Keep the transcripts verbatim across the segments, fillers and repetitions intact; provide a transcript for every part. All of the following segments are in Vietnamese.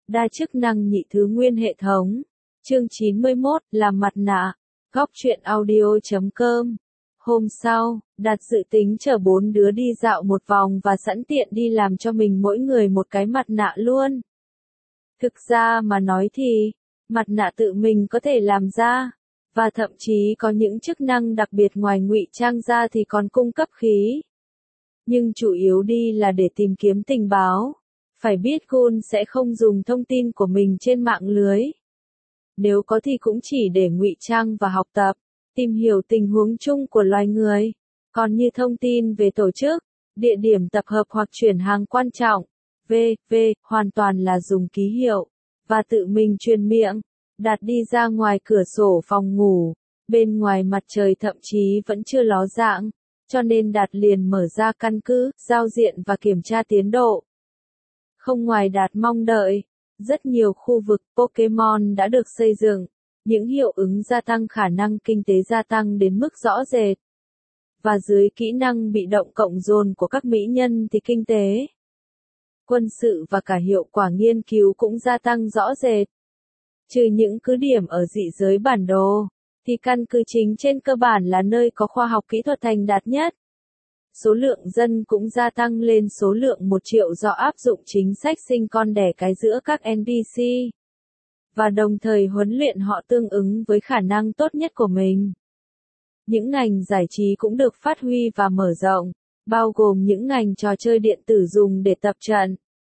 Đa chức năng nhị thứ nguyên hệ thống. Chương chín mươi mốt, làm mặt nạ. Góc truyện audio chấm com. Hôm sau, Đạt dự tính chở bốn đứa đi dạo một vòng và sẵn tiện đi làm cho mình mỗi người một cái mặt nạ luôn. Thực ra mà nói thì, mặt nạ tự mình có thể làm ra, và thậm chí có những chức năng đặc biệt ngoài ngụy trang ra thì còn cung cấp khí. Nhưng chủ yếu đi là để tìm kiếm tình báo. Phải biết Gun sẽ không dùng thông tin của mình trên mạng lưới. Nếu có thì cũng chỉ để ngụy trang và học tập, tìm hiểu tình huống chung của loài người. Còn như thông tin về tổ chức, địa điểm tập hợp hoặc chuyển hàng quan trọng, vân vân hoàn toàn là dùng ký hiệu, và tự mình truyền miệng. Đạt đi ra ngoài cửa sổ phòng ngủ, bên ngoài mặt trời thậm chí vẫn chưa ló dạng, cho nên Đạt liền mở ra căn cứ, giao diện và kiểm tra tiến độ. Không ngoài Đạt mong đợi, rất nhiều khu vực Pokémon đã được xây dựng, những hiệu ứng gia tăng khả năng kinh tế gia tăng đến mức rõ rệt. Và dưới kỹ năng bị động cộng dồn của các mỹ nhân thì kinh tế, quân sự và cả hiệu quả nghiên cứu cũng gia tăng rõ rệt. Trừ những cứ điểm ở dị giới bản đồ, thì căn cứ chính trên cơ bản là nơi có khoa học kỹ thuật thành đạt nhất. Số lượng dân cũng gia tăng lên số lượng một triệu do áp dụng chính sách sinh con đẻ cái giữa các en pê xê. Và đồng thời huấn luyện họ tương ứng với khả năng tốt nhất của mình. Những ngành giải trí cũng được phát huy và mở rộng, bao gồm những ngành trò chơi điện tử dùng để tập trận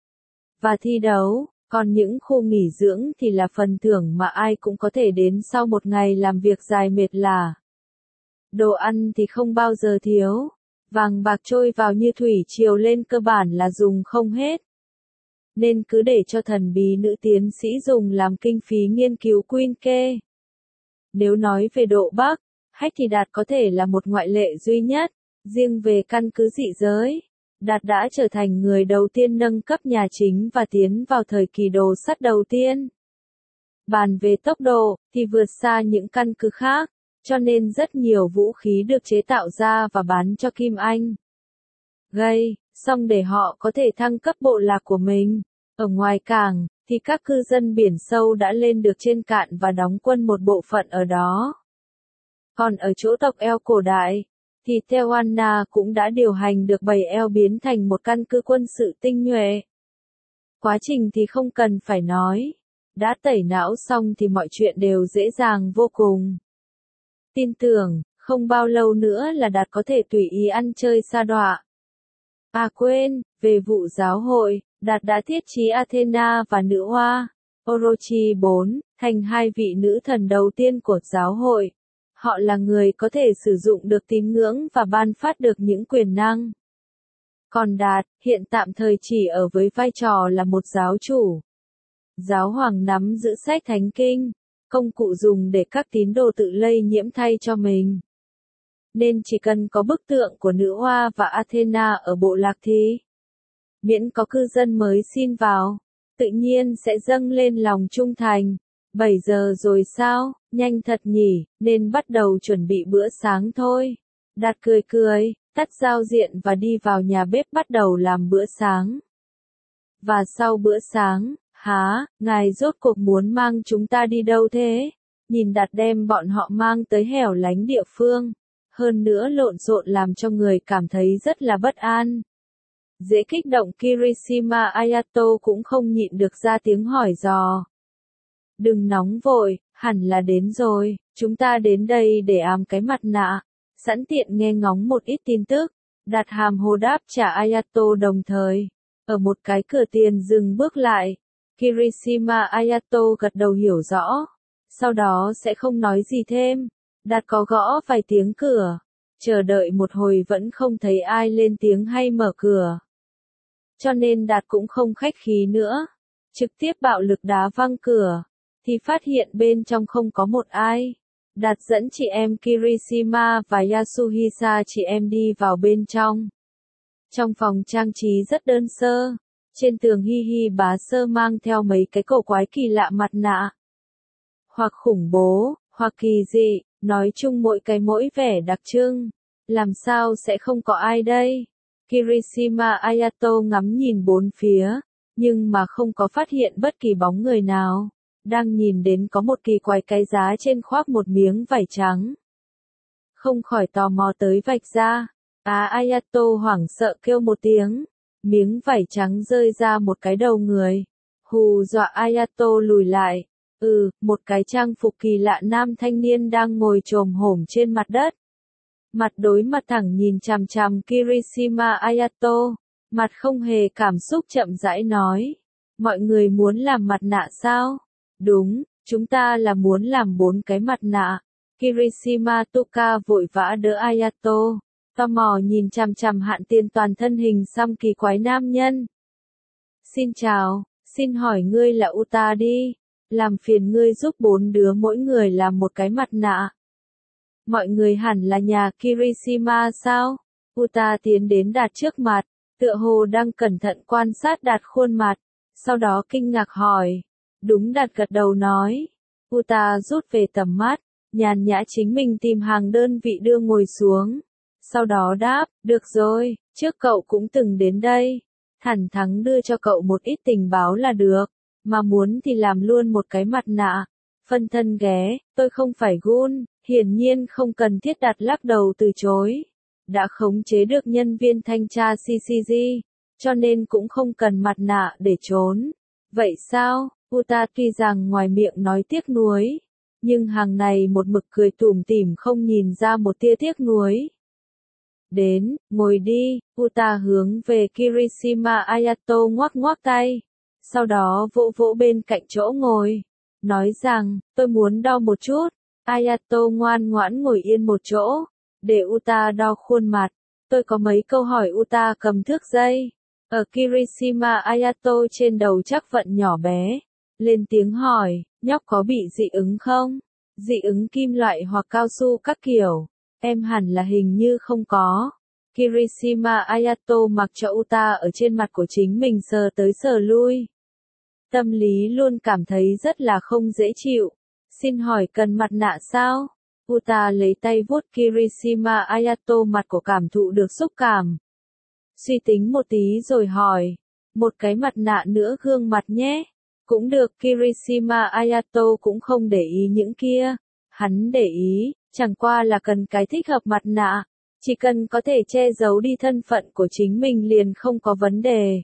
và thi đấu. Còn những khu nghỉ dưỡng thì là phần thưởng mà ai cũng có thể đến sau một ngày làm việc dài mệt lả. Đồ ăn thì không bao giờ thiếu. Vàng bạc trôi vào như thủy triều lên cơ bản là dùng không hết. Nên cứ để cho thần bí nữ tiến sĩ dùng làm kinh phí nghiên cứu Queen Key. Nếu nói về độ Bắc, Hách thì Đạt có thể là một ngoại lệ duy nhất. Riêng về căn cứ dị giới, Đạt đã trở thành người đầu tiên nâng cấp nhà chính và tiến vào thời kỳ đồ sắt đầu tiên. Bàn về tốc độ, thì vượt xa những căn cứ khác, cho nên rất nhiều vũ khí được chế tạo ra và bán cho Kim Anh. Gây, xong để họ có thể thăng cấp bộ lạc của mình. Ở ngoài cảng, thì các cư dân biển sâu đã lên được trên cạn và đóng quân một bộ phận ở đó. Còn ở chỗ tộc eo cổ đại, thì Tewanna cũng đã điều hành được bầy eo biến thành một căn cứ quân sự tinh nhuệ. Quá trình thì không cần phải nói. Đã tẩy não xong thì mọi chuyện đều dễ dàng vô cùng. Tin tưởng, không bao lâu nữa là Đạt có thể tùy ý ăn chơi sa đọa. À quên, về vụ giáo hội, Đạt đã thiết trí Athena và nữ hoa, Orochi bốn, thành hai vị nữ thần đầu tiên của giáo hội. Họ là người có thể sử dụng được tín ngưỡng và ban phát được những quyền năng. Còn Đạt, hiện tạm thời chỉ ở với vai trò là một giáo chủ. Giáo hoàng nắm giữ sách thánh kinh, công cụ dùng để các tín đồ tự lây nhiễm thay cho mình. Nên chỉ cần có bức tượng của nữ hoa và Athena ở bộ lạc thì, miễn có cư dân mới xin vào, tự nhiên sẽ dâng lên lòng trung thành. bảy giờ rồi sao, nhanh thật nhỉ, nên bắt đầu chuẩn bị bữa sáng thôi. Đạt cười cười, tắt giao diện và đi vào nhà bếp bắt đầu làm bữa sáng. Và sau bữa sáng, há, ngài rốt cuộc muốn mang chúng ta đi đâu thế? Nhìn Đạt đem bọn họ mang tới hẻo lánh địa phương. Hơn nữa lộn xộn làm cho người cảm thấy rất là bất an. Dễ kích động Kirishima Ayato cũng không nhịn được ra tiếng hỏi dò. Đừng nóng vội, hẳn là đến rồi, chúng ta đến đây để ám cái mặt nạ. Sẵn tiện nghe ngóng một ít tin tức. Đạt hàm hồ đáp trả Ayato đồng thời. Ở một cái cửa tiền dừng bước lại. Kirishima Ayato gật đầu hiểu rõ. Sau đó sẽ không nói gì thêm. Đạt có gõ vài tiếng cửa. Chờ đợi một hồi vẫn không thấy ai lên tiếng hay mở cửa. Cho nên Đạt cũng không khách khí nữa. Trực tiếp bạo lực đá văng cửa. Thì phát hiện bên trong không có một ai. Đạt dẫn chị em Kirishima và Yasuhisa chị em đi vào bên trong. Trong phòng trang trí rất đơn sơ. Trên tường hi hi bá sơ mang theo mấy cái cổ quái kỳ lạ mặt nạ. Hoặc khủng bố, hoặc kỳ dị, nói chung mỗi cái mỗi vẻ đặc trưng. Làm sao sẽ không có ai đây? Kirishima Ayato ngắm nhìn bốn phía. nhưng mà không có phát hiện bất kỳ bóng người nào. Đang nhìn đến có một kỳ quái cái giá trên khoác một miếng vải trắng. Không khỏi tò mò tới vạch ra. Á Ayato hoảng sợ kêu một tiếng. Miếng vải trắng rơi ra một cái đầu người. Hù dọa Ayato lùi lại. Ừ, một cái trang phục kỳ lạ nam thanh niên đang ngồi chồm hổm trên mặt đất. Mặt đối mặt thẳng nhìn chằm chằm Kirishima Ayato. Mặt không hề cảm xúc chậm rãi nói. Mọi người muốn làm mặt nạ sao? Đúng, chúng ta là muốn làm bốn cái mặt nạ. Kirishima Toka vội vã đỡ Ayato. Tò mò nhìn chằm chằm Hạn Tiền toàn thân hình xăm kỳ quái nam nhân. Xin chào, xin hỏi ngươi là Uta đi. Làm phiền ngươi giúp bốn đứa mỗi người làm một cái mặt nạ. Mọi người hẳn là nhà Kirishima sao? Uta tiến đến Đạt trước mặt, tựa hồ đang cẩn thận quan sát Đạt khuôn mặt, sau đó kinh ngạc hỏi. Đúng, Đạt gật đầu nói. Uta rút về tầm mắt, nhàn nhã chính mình tìm hàng đơn vị đưa ngồi xuống. Sau đó đáp, được rồi, trước cậu cũng từng đến đây. Thẳng thắn đưa cho cậu một ít tình báo là được, mà muốn thì làm luôn một cái mặt nạ. Phân thân ghé, tôi không phải Gun, hiển nhiên không cần thiết. Đạt lắc đầu từ chối. Đã khống chế được nhân viên thanh tra xê xê giê, cho nên cũng không cần mặt nạ để trốn. Vậy sao? Uta tuy rằng ngoài miệng nói tiếc nuối, nhưng hàng này một mực cười tủm tỉm không nhìn ra một tia tiếc nuối. Đến, ngồi đi. Uta hướng về Kirishima Ayato ngoắc ngoắc tay, sau đó vỗ vỗ bên cạnh chỗ ngồi, nói rằng, tôi muốn đo một chút. Ayato ngoan ngoãn ngồi yên một chỗ, để Uta đo khuôn mặt. Tôi có mấy câu hỏi. Uta cầm thước dây, ở Kirishima Ayato trên đầu chắc vận nhỏ bé, lên tiếng hỏi, nhóc có bị dị ứng không? Dị ứng kim loại hoặc cao su các kiểu? Em hẳn là hình như không có. Kirishima Ayato mặc cho Uta ở trên mặt của chính mình sờ tới sờ lui. Tâm lý luôn cảm thấy rất là không dễ chịu. Xin hỏi cần mặt nạ sao? Uta lấy tay vuốt Kirishima Ayato, mặt của cảm thụ được xúc cảm. Suy tính một tí rồi hỏi, một cái mặt nạ nữa gương mặt nhé. Cũng được. Kirishima Ayato cũng không để ý những kia. Hắn để ý, chẳng qua là cần cái thích hợp mặt nạ. Chỉ cần có thể che giấu đi thân phận của chính mình liền không có vấn đề.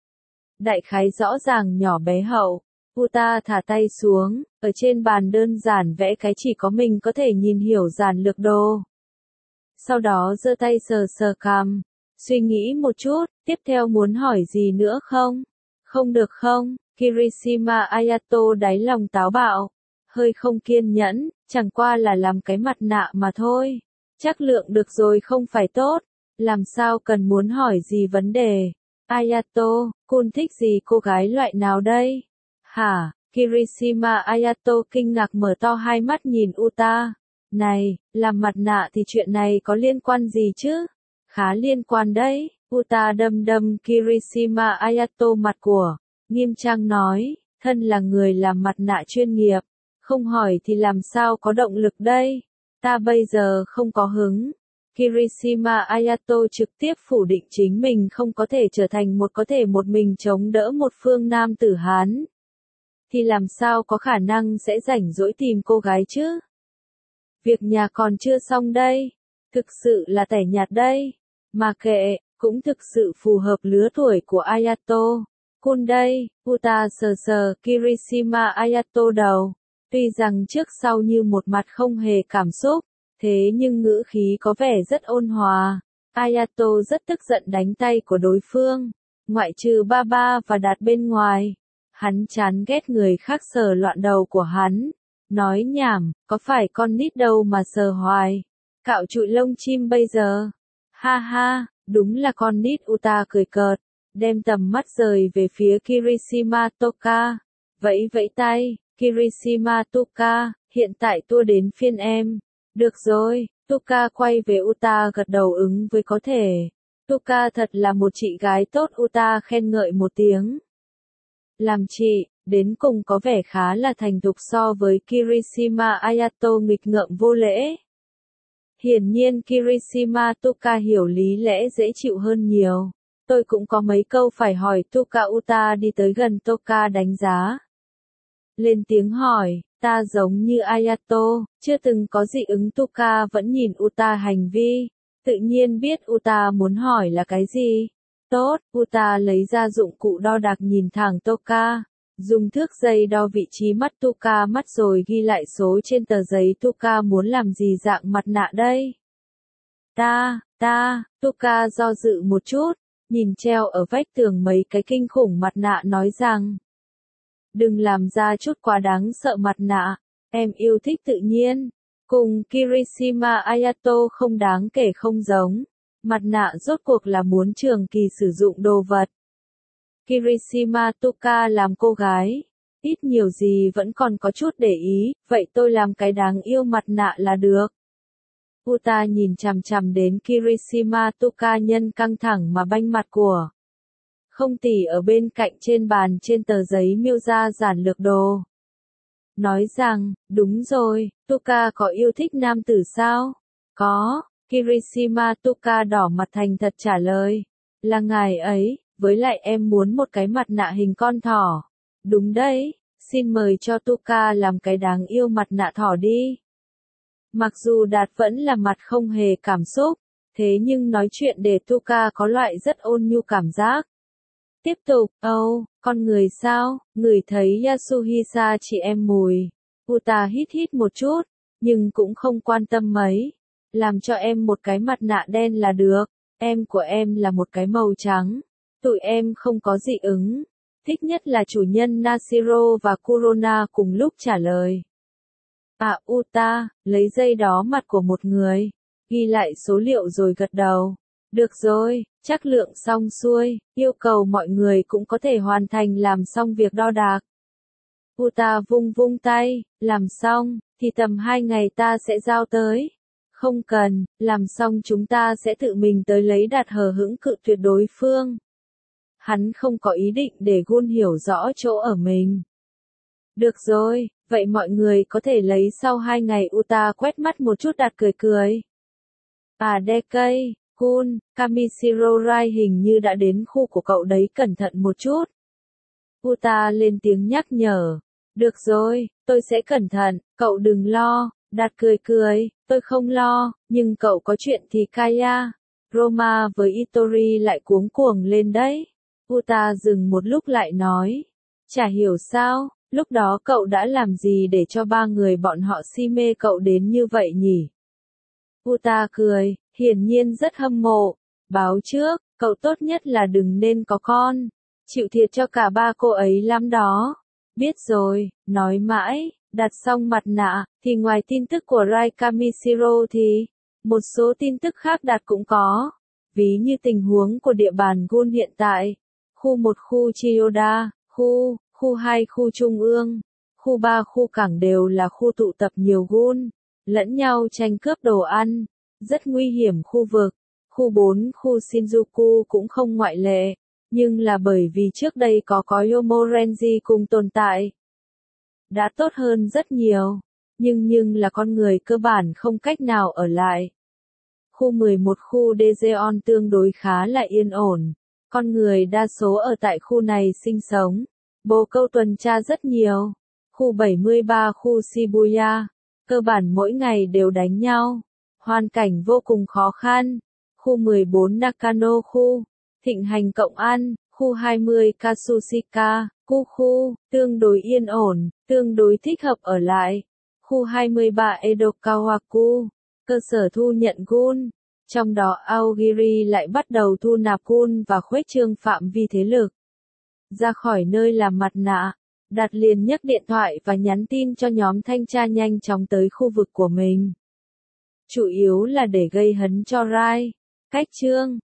Đại khái rõ ràng nhỏ bé hậu. Uta thả tay xuống, ở trên bàn đơn giản vẽ cái chỉ có mình có thể nhìn hiểu giản lược đồ. Sau đó giơ tay sờ sờ cằm, suy nghĩ một chút, tiếp theo muốn hỏi gì nữa không? Không được không? Kirishima Ayato đáy lòng táo bạo, hơi không kiên nhẫn, chẳng qua là làm cái mặt nạ mà thôi. Chắc lượng được rồi không phải tốt, làm sao cần muốn hỏi gì vấn đề. Ayato, Kun thích gì cô gái loại nào đây? Hả? Kirishima Ayato kinh ngạc mở to hai mắt nhìn Uta. Này, làm mặt nạ thì chuyện này có liên quan gì chứ? Khá liên quan đấy. Uta đâm đâm Kirishima Ayato mặt của, nghiêm trang nói, thân là người làm mặt nạ chuyên nghiệp, không hỏi thì làm sao có động lực đây? Ta bây giờ không có hứng. Kirishima Ayato trực tiếp phủ định chính mình không có thể trở thành một có thể một mình chống đỡ một phương nam tử Hán. Thì làm sao có khả năng sẽ rảnh rỗi tìm cô gái chứ? Việc nhà còn chưa xong đây. Thực sự là tẻ nhạt đây. Mà kệ, cũng thực sự phù hợp lứa tuổi của Ayato. Kun đây. Uta sờ sờ Kirishima Ayato đầu. Tuy rằng trước sau như một mặt không hề cảm xúc, thế nhưng ngữ khí có vẻ rất ôn hòa. Ayato rất tức giận đánh tay của đối phương, ngoại trừ ba ba và Đạt bên ngoài. Hắn chán ghét người khác sờ loạn đầu của hắn. Nói nhảm, có phải con nít đâu mà sờ hoài. Cạo trụi lông chim bây giờ. Ha ha, đúng là con nít. Uta cười cợt, đem tầm mắt rời về phía Kirishima Toka. Vẫy vẫy tay, Kirishima Toka, hiện tại tua đến phiên em. Được rồi. Toka quay về Uta gật đầu ứng với có thể. Toka thật là một chị gái tốt. Uta khen ngợi một tiếng. Làm chị, đến cùng có vẻ khá là thành thục so với Kirishima Ayato nghịch ngợm vô lễ. Hiển nhiên Kirishima Toka hiểu lý lẽ dễ chịu hơn nhiều. tôi cũng có mấy câu phải hỏi Tuka. Uta đi tới gần Toka đánh giá. Lên tiếng hỏi, ta giống như Ayato, chưa từng có dị ứng. Tuka vẫn nhìn Uta hành vi, tự nhiên biết Uta muốn hỏi là cái gì. Tốt, Uta lấy ra dụng cụ đo đạc nhìn thẳng Toka, dùng thước giây đo vị trí mắt Tuka mắt rồi ghi lại số trên tờ giấy. Tuka muốn làm gì dạng mặt nạ đây? Ta, ta, Tuka do dự một chút, nhìn treo ở vách tường mấy cái kinh khủng mặt nạ nói rằng, đừng làm ra chút quá đáng sợ mặt nạ, em yêu thích tự nhiên, cùng Kirishima Ayato không đáng kể không giống, mặt nạ rốt cuộc là muốn trường kỳ sử dụng đồ vật. Kirishima Tuka làm cô gái, ít nhiều gì vẫn còn có chút để ý, vậy tôi làm cái đáng yêu mặt nạ là được. Uta nhìn chằm chằm đến Kirishima Tuka nhân căng thẳng mà banh mặt của. Không tỉ ở bên cạnh trên bàn trên tờ giấy miêu ra giản lược đồ. Nói rằng, đúng rồi, Tuka có yêu thích nam tử sao? Có, Kirishima Tuka đỏ mặt thành thật trả lời. Là ngài ấy, với lại em muốn một cái mặt nạ hình con thỏ. Đúng đấy, xin mời cho Tuka làm cái đáng yêu mặt nạ thỏ đi. Mặc dù Đạt vẫn là mặt không hề cảm xúc, thế nhưng nói chuyện để Tuka có loại rất ôn nhu cảm giác. Tiếp tục, âu, oh, con người sao, người thấy Yasuhisa chị em mùi. Uta hít hít một chút, nhưng cũng không quan tâm mấy. Làm cho em một cái mặt nạ đen là được, em của em là một cái màu trắng. Tụi em không có dị ứng. Thích nhất là chủ nhân Nashiro và Kurona cùng lúc trả lời. À Uta, lấy dây đó mặt của một người, ghi lại số liệu rồi gật đầu. Được rồi, chắc lượng xong xuôi, yêu cầu mọi người cũng có thể hoàn thành làm xong việc đo đạc. Uta vung vung tay, làm xong, thì tầm hai ngày ta sẽ giao tới. Không cần, làm xong chúng ta sẽ tự mình tới lấy. Đạt hờ hững cự tuyệt đối phương. Hắn không có ý định để Gun hiểu rõ chỗ ở mình. Được rồi, vậy mọi người có thể lấy sau hai ngày. Uta quét mắt một chút. Đạt cười cười. À Dekei, Gun, Kamishiro Rai hình như đã đến khu của cậu đấy, cẩn thận một chút. Uta lên tiếng nhắc nhở. Được rồi, tôi sẽ cẩn thận, cậu đừng lo. Đạt cười cười, tôi không lo, nhưng cậu có chuyện thì Kaya, Roma với Itori lại cuống cuồng lên đấy. Uta dừng một lúc lại nói. Chả hiểu sao, lúc đó cậu đã làm gì để cho ba người bọn họ si mê cậu đến như vậy nhỉ? Uta cười, hiển nhiên rất hâm mộ. Báo trước, cậu tốt nhất là đừng nên có con. Chịu thiệt cho cả ba cô ấy lắm đó. Biết rồi, nói mãi, đặt xong mặt nạ, thì ngoài tin tức của Rai Kamishiro thì, một số tin tức khác Đạt cũng có. Ví như tình huống của địa bàn Gun hiện tại. Khu một khu Chiyoda, khu, khu hai khu Trung ương, khu ba khu cảng đều là khu tụ tập nhiều Gun, lẫn nhau tranh cướp đồ ăn, rất nguy hiểm khu vực. Khu bốn khu Shinjuku cũng không ngoại lệ, nhưng là bởi vì trước đây có có Yomorenji cùng tồn tại. Đã tốt hơn rất nhiều, nhưng nhưng là con người cơ bản không cách nào ở lại. Khu mười một khu Daejeon tương đối khá là yên ổn, con người đa số ở tại khu này sinh sống, bồ câu tuần tra rất nhiều. Khu bảy mươi ba khu Shibuya, cơ bản mỗi ngày đều đánh nhau, hoàn cảnh vô cùng khó khăn. Khu mười bốn Nakano khu, thịnh hành cộng ăn, khu hai mươi Katsushika, khu khu, tương đối yên ổn, tương đối thích hợp ở lại. Khu hai mươi ba Edokawaku, cơ sở thu nhận Gun, trong đó Aogiri lại bắt đầu thu nạp Gun và khuếch trương phạm vi thế lực. Ra khỏi nơi làm mặt nạ, Đạt liền nhấc điện thoại và nhắn tin cho nhóm thanh tra nhanh chóng tới khu vực của mình. Chủ yếu là để gây hấn cho Rai. Cách chương